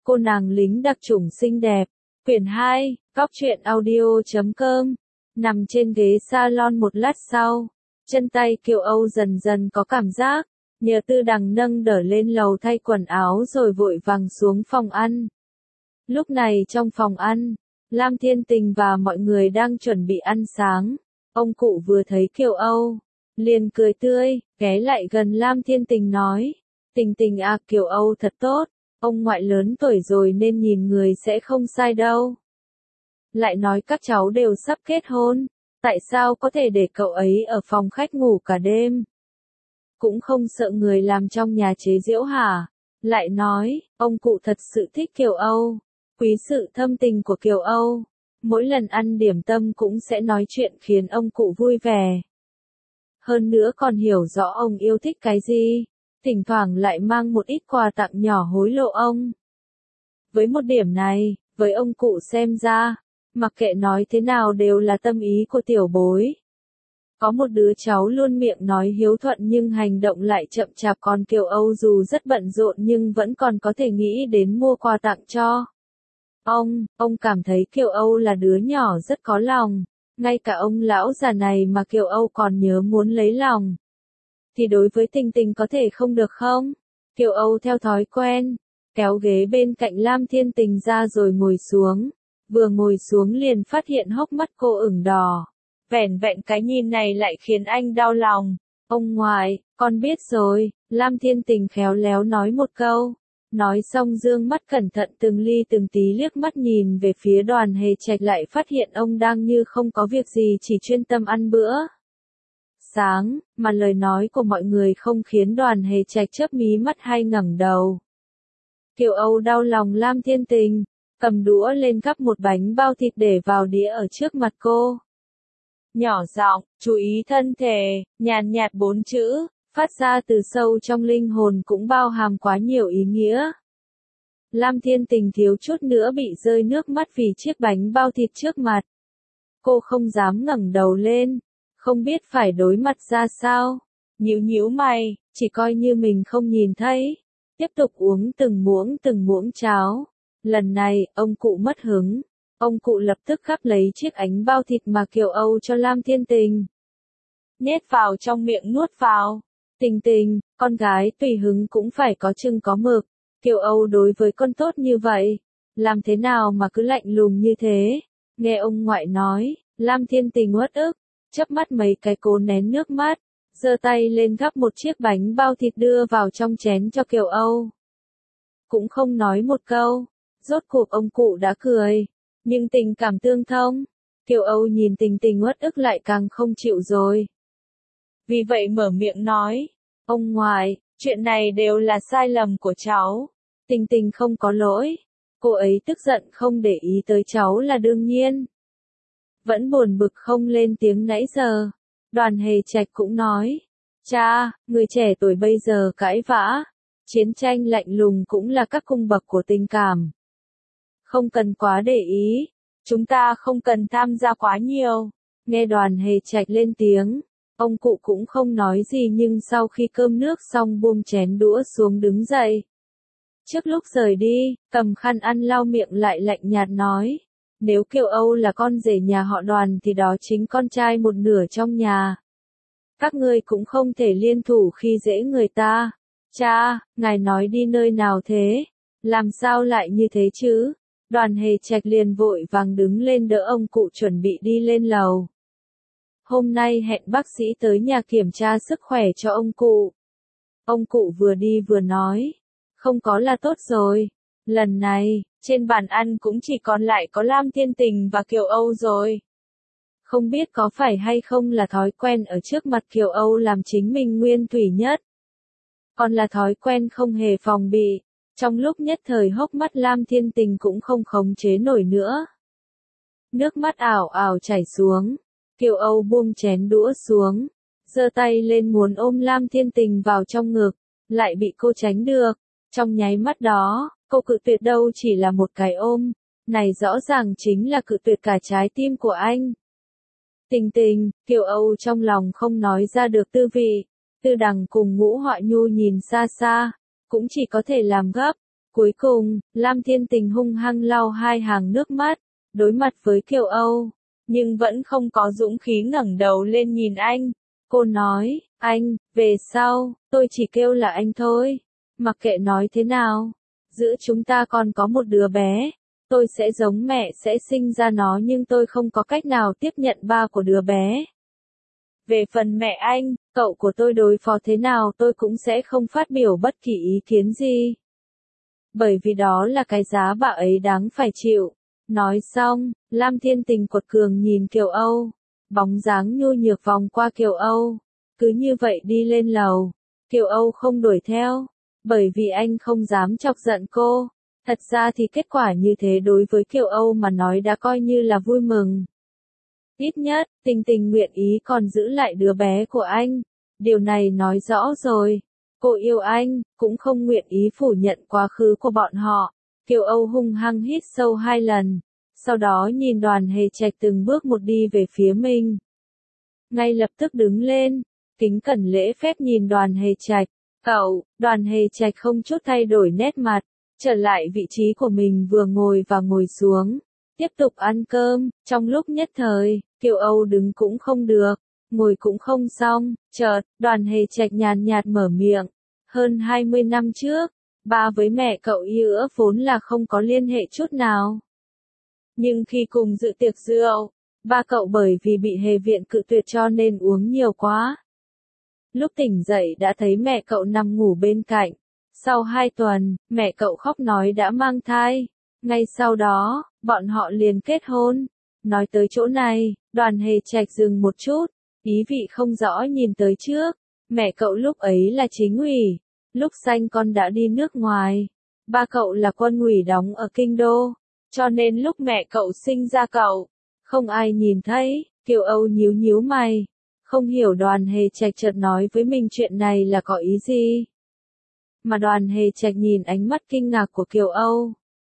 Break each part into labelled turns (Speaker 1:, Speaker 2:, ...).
Speaker 1: Cô nàng lính đặc chủng xinh đẹp. Quyển 2, Góc truyện audio.com. Nằm trên ghế salon một lát sau, chân tay Kiều Âu dần dần có cảm giác, nhờ Tư Đằng nâng đỡ lên lầu thay quần áo rồi vội vàng xuống phòng ăn. Lúc này trong phòng ăn, Lam Thiên Tình và mọi người đang chuẩn bị ăn sáng. Ông cụ vừa thấy Kiều Âu, liền cười tươi, ghé lại gần Lam Thiên Tình nói, Tình Tình à, Kiều Âu thật tốt, ông ngoại lớn tuổi rồi nên nhìn người sẽ không sai đâu. Lại nói các cháu đều sắp kết hôn, tại sao có thể để cậu ấy ở phòng khách ngủ cả đêm? Cũng không sợ người làm trong nhà chế giễu hả? Lại nói, ông cụ thật sự thích Kiều Âu, quý sự thâm tình của Kiều Âu. Mỗi lần ăn điểm tâm cũng sẽ nói chuyện khiến ông cụ vui vẻ. Hơn nữa còn hiểu rõ ông yêu thích cái gì, thỉnh thoảng lại mang một ít quà tặng nhỏ hối lộ ông. Với một điểm này, với ông cụ xem ra, mặc kệ nói thế nào đều là tâm ý của tiểu bối. Có một đứa cháu luôn miệng nói hiếu thuận nhưng hành động lại chậm chạp, còn Kiều Âu dù rất bận rộn nhưng vẫn còn có thể nghĩ đến mua quà tặng cho. Ông cảm thấy Kiều Âu là đứa nhỏ rất có lòng, ngay cả ông lão già này mà Kiều Âu còn nhớ muốn lấy lòng. Thì đối với Tình Tình có thể không được không? Kiều Âu theo thói quen, kéo ghế bên cạnh Lam Thiên Tình ra rồi ngồi xuống. Vừa ngồi xuống liền phát hiện hốc mắt cô ửng đỏ. Vẻn vẹn cái nhìn này lại khiến anh đau lòng. Ông ngoại, con biết rồi, Lam Thiên Tình khéo léo nói một câu. Nói xong dương mắt cẩn thận từng ly từng tí liếc mắt nhìn về phía Đoàn Hề Trạch, lại phát hiện ông đang như không có việc gì chỉ chuyên tâm ăn bữa sáng, mà lời nói của mọi người không khiến Đoàn Hề Trạch chớp mí mắt hay ngẩng đầu. Kiều Âu đau lòng Lam Thiên Tình, cầm đũa lên gắp một bánh bao thịt để vào đĩa ở trước mặt cô. Nhỏ giọng, chú ý thân thể, nhàn nhạt 4 chữ, phát ra từ sâu trong linh hồn cũng bao hàm quá nhiều ý nghĩa. Lam Thiên Tình thiếu chút nữa bị rơi nước mắt vì chiếc bánh bao thịt trước mặt. Cô không dám ngẩng đầu lên, không biết phải đối mặt ra sao. Nhíu mày, chỉ coi như mình không nhìn thấy. Tiếp tục uống từng muỗng cháo. Lần này, ông cụ mất hứng. Ông cụ lập tức gắp lấy chiếc bánh bao thịt mà Kiều Âu cho Lam Thiên Tình. Nhét vào trong miệng nuốt vào. Tình Tình, con gái tùy hứng cũng phải có chừng có mực. Kiều Âu đối với con tốt như vậy, làm thế nào mà cứ lạnh lùng như thế? Nghe ông ngoại nói, Lam Thiên Tình uất ức, chớp mắt mấy cái cố nén nước mắt, giơ tay lên gắp một chiếc bánh bao thịt đưa vào trong chén cho Kiều Âu. Cũng không nói một câu, rốt cuộc ông cụ đã cười, nhưng tình cảm tương thông. Kiều Âu nhìn Tình Tình uất ức lại càng không chịu rồi. Vì vậy mở miệng nói, ông ngoại, chuyện này đều là sai lầm của cháu. Tình Tình không có lỗi. Cô ấy tức giận không để ý tới cháu là đương nhiên. Vẫn buồn bực không lên tiếng nãy giờ. Đoàn Hề Trạch cũng nói, cha, người trẻ tuổi bây giờ cãi vã, chiến tranh lạnh lùng cũng là các cung bậc của tình cảm. Không cần quá để ý, chúng ta không cần tham gia quá nhiều. Nghe Đoàn Hề Trạch lên tiếng, ông cụ cũng không nói gì nhưng sau khi cơm nước xong buông chén đũa xuống đứng dậy. Trước lúc rời đi, cầm khăn ăn lau miệng lại lạnh nhạt nói, nếu Kiều Âu là con rể nhà họ Đoàn thì đó chính con trai một nửa trong nhà. Các ngươi cũng không thể liên thủ khi dễ người ta. Cha, ngài nói đi nơi nào thế? Làm sao lại như thế chứ? Đoàn Hề Trạch liền vội vàng đứng lên đỡ ông cụ chuẩn bị đi lên lầu. Hôm nay hẹn bác sĩ tới nhà kiểm tra sức khỏe cho ông cụ. Ông cụ vừa đi vừa nói, không có là tốt rồi. Lần này, trên bàn ăn cũng chỉ còn lại có Lam Thiên Tình và Kiều Âu rồi. Không biết có phải hay không là thói quen ở trước mặt Kiều Âu làm chính mình nguyên thủy nhất. Còn là thói quen không hề phòng bị. Trong lúc nhất thời hốc mắt Lam Thiên Tình cũng không khống chế nổi nữa. Nước mắt ảo ảo chảy xuống. Kiều Âu buông chén đũa xuống, giơ tay lên muốn ôm Lam Thiên Tình vào trong ngực, lại bị cô tránh được. Trong nháy mắt đó, cô cự tuyệt đâu chỉ là một cái ôm, này rõ ràng chính là cự tuyệt cả trái tim của anh. Tình Tình, Kiều Âu trong lòng không nói ra được tư vị. Tư Đằng cùng Ngũ Họa Nhu nhìn xa xa, cũng chỉ có thể làm gấp. Cuối cùng, Lam Thiên Tình hung hăng lau hai hàng nước mắt, đối mặt với Kiều Âu, nhưng vẫn không có dũng khí ngẩng đầu lên nhìn anh. Cô nói, anh, về sau, tôi chỉ kêu là anh thôi. Mặc kệ nói thế nào, giữa chúng ta còn có một đứa bé. Tôi sẽ giống mẹ sẽ sinh ra nó nhưng tôi không có cách nào tiếp nhận ba của đứa bé. Về phần mẹ anh, cậu của tôi đối phó thế nào tôi cũng sẽ không phát biểu bất kỳ ý kiến gì. Bởi vì đó là cái giá bà ấy đáng phải chịu. Nói xong, Lam Thiên Tình quật cường nhìn Kiều Âu. Bóng dáng nhu nhược vòng qua Kiều Âu. Cứ như vậy đi lên lầu. Kiều Âu không đuổi theo. Bởi vì anh không dám chọc giận cô. Thật ra thì kết quả như thế đối với Kiều Âu mà nói đã coi như là vui mừng. Ít nhất, Tình Tình nguyện ý còn giữ lại đứa bé của anh. Điều này nói rõ rồi. Cô yêu anh, cũng không nguyện ý phủ nhận quá khứ của bọn họ. Kiều Âu hung hăng hít sâu 2 lần. Sau đó nhìn Đoàn Hề Trạch từng bước một đi về phía mình. Ngay lập tức đứng lên, kính cẩn lễ phép nhìn Đoàn Hề Trạch. Cậu, Đoàn Hề Trạch không chút thay đổi nét mặt. Trở lại vị trí của mình vừa ngồi và ngồi xuống. Tiếp tục ăn cơm, trong lúc nhất thời, Kiều Âu đứng cũng không được, ngồi cũng không xong, chợt, Đoàn Hề Trạch nhàn nhạt mở miệng. Hơn 20 năm trước, ba với mẹ cậu yêu ước vốn là không có liên hệ chút nào. Nhưng khi cùng dự tiệc rượu, ba cậu bởi vì bị Hề Viện cự tuyệt cho nên uống nhiều quá. Lúc tỉnh dậy đã thấy mẹ cậu nằm ngủ bên cạnh. Sau 2 tuần, mẹ cậu khóc nói đã mang thai. Ngay sau đó, bọn họ liền kết hôn. Nói tới chỗ này, Đoàn Hề Trạch dừng một chút, ý vị không rõ nhìn tới trước. Mẹ cậu lúc ấy là chính ủy, lúc sanh con đã đi nước ngoài. Ba cậu là quân ủy đóng ở Kinh Đô, cho nên lúc mẹ cậu sinh ra cậu, không ai nhìn thấy. Kiều Âu nhíu nhíu mày, không hiểu Đoàn Hề Trạch chợt nói với mình chuyện này là có ý gì. Mà Đoàn Hề Trạch nhìn ánh mắt kinh ngạc của Kiều Âu.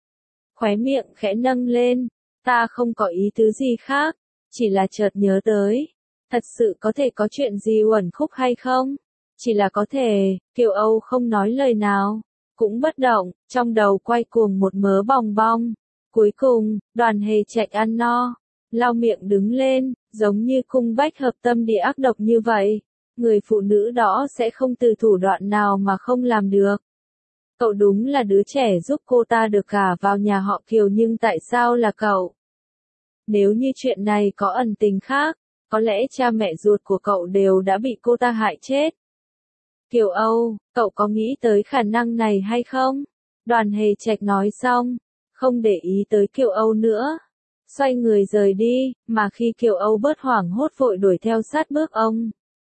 Speaker 1: Khóe miệng khẽ nâng lên, ta không có ý tứ gì khác, chỉ là chợt nhớ tới. Thật sự có thể có chuyện gì uẩn khúc hay không? Chỉ là có thể, Kiều Âu không nói lời nào, cũng bất động, trong đầu quay cuồng một mớ bòng bong. Cuối cùng, Đoàn Hề Trạch ăn no, lau miệng đứng lên, giống như cung bách hợp tâm địa ác độc như vậy. Người phụ nữ đó sẽ không từ thủ đoạn nào mà không làm được. Cậu đúng là đứa trẻ giúp cô ta được gả vào nhà họ Kiều nhưng tại sao là cậu? Nếu như chuyện này có ẩn tình khác, có lẽ cha mẹ ruột của cậu đều đã bị cô ta hại chết. Kiều Âu, cậu có nghĩ tới khả năng này hay không? Đoàn Hề Trạch nói xong, không để ý tới Kiều Âu nữa. Xoay người rời đi, mà khi Kiều Âu bớt hoảng hốt vội đuổi theo sát bước ông.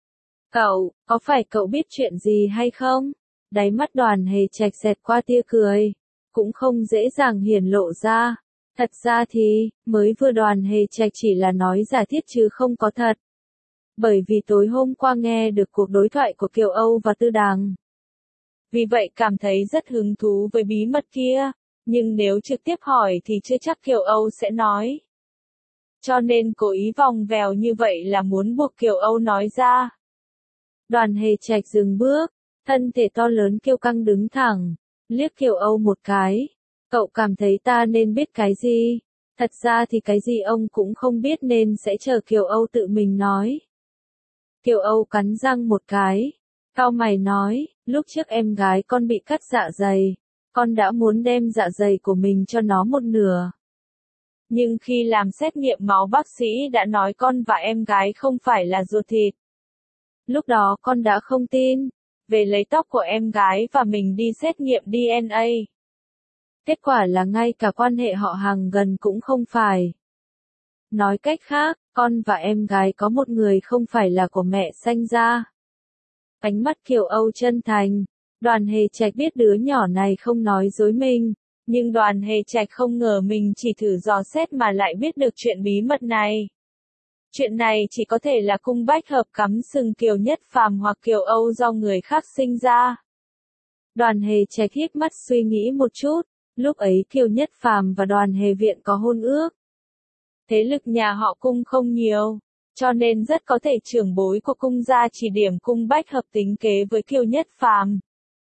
Speaker 1: Cậu, có phải cậu biết chuyện gì hay không? Đáy mắt Đoàn Hề Trạch xẹt qua tia cười, cũng không dễ dàng hiển lộ ra. Thật ra thì, mới vừa Đoàn Hề Trạch chỉ là nói giả thiết chứ không có thật. Bởi vì tối hôm qua nghe được cuộc đối thoại của Kiều Âu và Tư Đằng. Vì vậy cảm thấy rất hứng thú với bí mật kia, nhưng nếu trực tiếp hỏi thì chưa chắc Kiều Âu sẽ nói. Cho nên cố ý vòng vèo như vậy là muốn buộc Kiều Âu nói ra. Đoàn Hề Trạch dừng bước, thân thể to lớn kiêu căng đứng thẳng, liếc Kiều Âu một cái. Cậu cảm thấy ta nên biết cái gì? Thật ra thì cái gì ông cũng không biết nên sẽ chờ Kiều Âu tự mình nói. Kiều Âu cắn răng một cái, cau mày nói, lúc trước em gái con bị cắt dạ dày, con đã muốn đem dạ dày của mình cho nó một nửa. Nhưng khi làm xét nghiệm máu bác sĩ đã nói con và em gái không phải là ruột thịt. Lúc đó con đã không tin, về lấy tóc của em gái và mình đi xét nghiệm DNA. Kết quả là ngay cả quan hệ họ hàng gần cũng không phải. Nói cách khác, con và em gái có một người không phải là của mẹ sanh ra. Ánh mắt Kiều Âu chân thành, Đoàn Hề Trạch biết đứa nhỏ này không nói dối mình, nhưng Đoàn Hề Trạch không ngờ mình chỉ thử dò xét mà lại biết được chuyện bí mật này. Chuyện này chỉ có thể là cung bách hợp cắm sừng Kiều Nhất Phàm hoặc Kiều Âu do người khác sinh ra. Đoàn Hề Trạch híp mắt suy nghĩ một chút, lúc ấy Kiều Nhất Phàm và Đoàn Hề Viện có hôn ước. Thế lực nhà họ cung không nhiều, cho nên rất có thể trưởng bối của cung gia chỉ điểm cung bách hợp tính kế với Kiều Nhất Phàm.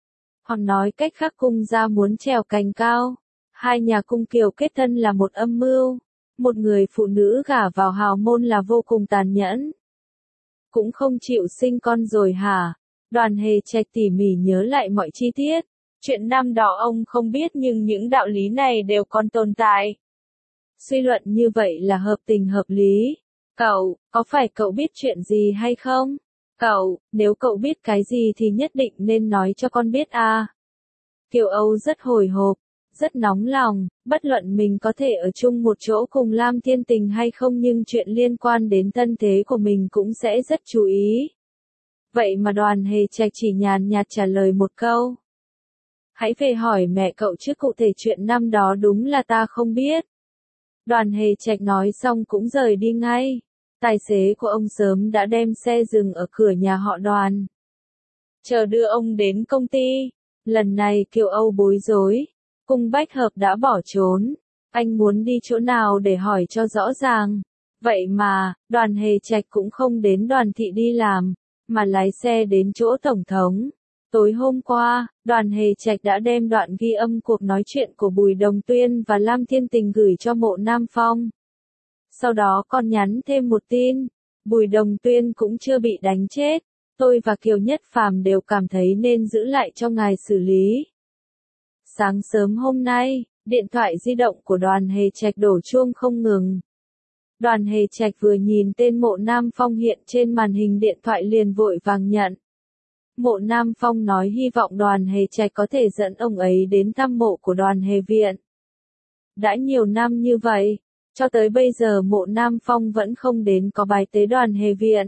Speaker 1: Hoặc nói cách khác cung gia muốn trèo cành cao. Hai nhà cung Kiều kết thân là một âm mưu. Một người phụ nữ gả vào hào môn là vô cùng tàn nhẫn. Cũng không chịu sinh con rồi hả? Đoàn Hề Trạch tỉ mỉ nhớ lại mọi chi tiết. Chuyện năm đó ông không biết nhưng những đạo lý này đều còn tồn tại. Suy luận như vậy là hợp tình hợp lý. Cậu, có phải cậu biết chuyện gì hay không? Cậu, nếu cậu biết cái gì thì nhất định nên nói cho con biết à. Kiều Âu rất hồi hộp, rất nóng lòng, bất luận mình có thể ở chung một chỗ cùng Lam Thiên Tình hay không nhưng chuyện liên quan đến thân thế của mình cũng sẽ rất chú ý. Vậy mà Đoàn Hề Trạch chỉ nhàn nhạt trả lời một câu. Hãy về hỏi mẹ cậu chứ cụ thể chuyện năm đó đúng là ta không biết. Đoàn Hề Trạch nói xong cũng rời đi ngay. Tài xế của ông sớm đã đem xe dừng ở cửa nhà họ Đoàn. Chờ đưa ông đến công ty. Lần này Kiều Âu bối rối. Cung Bách Hợp đã bỏ trốn. Anh muốn đi chỗ nào để hỏi cho rõ ràng. Vậy mà, Đoàn Hề Trạch cũng không đến Đoàn thị đi làm, mà lái xe đến chỗ Tổng thống. Tối hôm qua, Đoàn Hề Trạch đã đem đoạn ghi âm cuộc nói chuyện của Bùi Đồng Tuyên và Lam Thiên Tình gửi cho Mộ Nam Phong. Sau đó còn nhắn thêm một tin, Bùi Đồng Tuyên cũng chưa bị đánh chết, tôi và Kiều Nhất Phàm đều cảm thấy nên giữ lại cho ngài xử lý. Sáng sớm hôm nay, điện thoại di động của Đoàn Hề Trạch đổ chuông không ngừng. Đoàn Hề Trạch vừa nhìn tên Mộ Nam Phong hiện trên màn hình điện thoại liền vội vàng nhận. Mộ Nam Phong nói hy vọng Đoàn Hề Trạch có thể dẫn ông ấy đến thăm mộ của Đoàn Hề Viện. Đã nhiều năm như vậy, cho tới bây giờ Mộ Nam Phong vẫn không đến có bái tế Đoàn Hề Viện.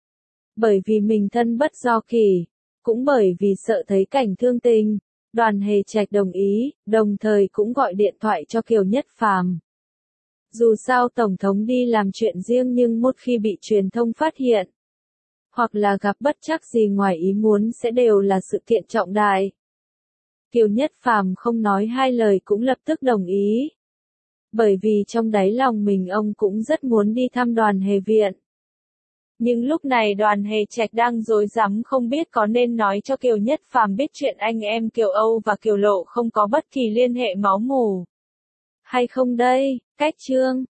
Speaker 1: Bởi vì mình thân bất do kỷ, cũng bởi vì sợ thấy cảnh thương tình, Đoàn Hề Trạch đồng ý, đồng thời cũng gọi điện thoại cho Kiều Nhất Phàm. Dù sao Tổng thống đi làm chuyện riêng nhưng một khi bị truyền thông phát hiện, hoặc là gặp bất trắc gì ngoài ý muốn sẽ đều là sự kiện trọng đại. Kiều Nhất Phàm không nói hai lời cũng lập tức đồng ý. Bởi vì trong đáy lòng mình ông cũng rất muốn đi thăm Đoàn Hề Viện. Nhưng lúc này Đoàn Hề Trạch đang rối rắm không biết có nên nói cho Kiều Nhất Phàm biết chuyện anh em Kiều Âu và Kiều Lộ không có bất kỳ liên hệ máu mủ hay không đây. Cách chương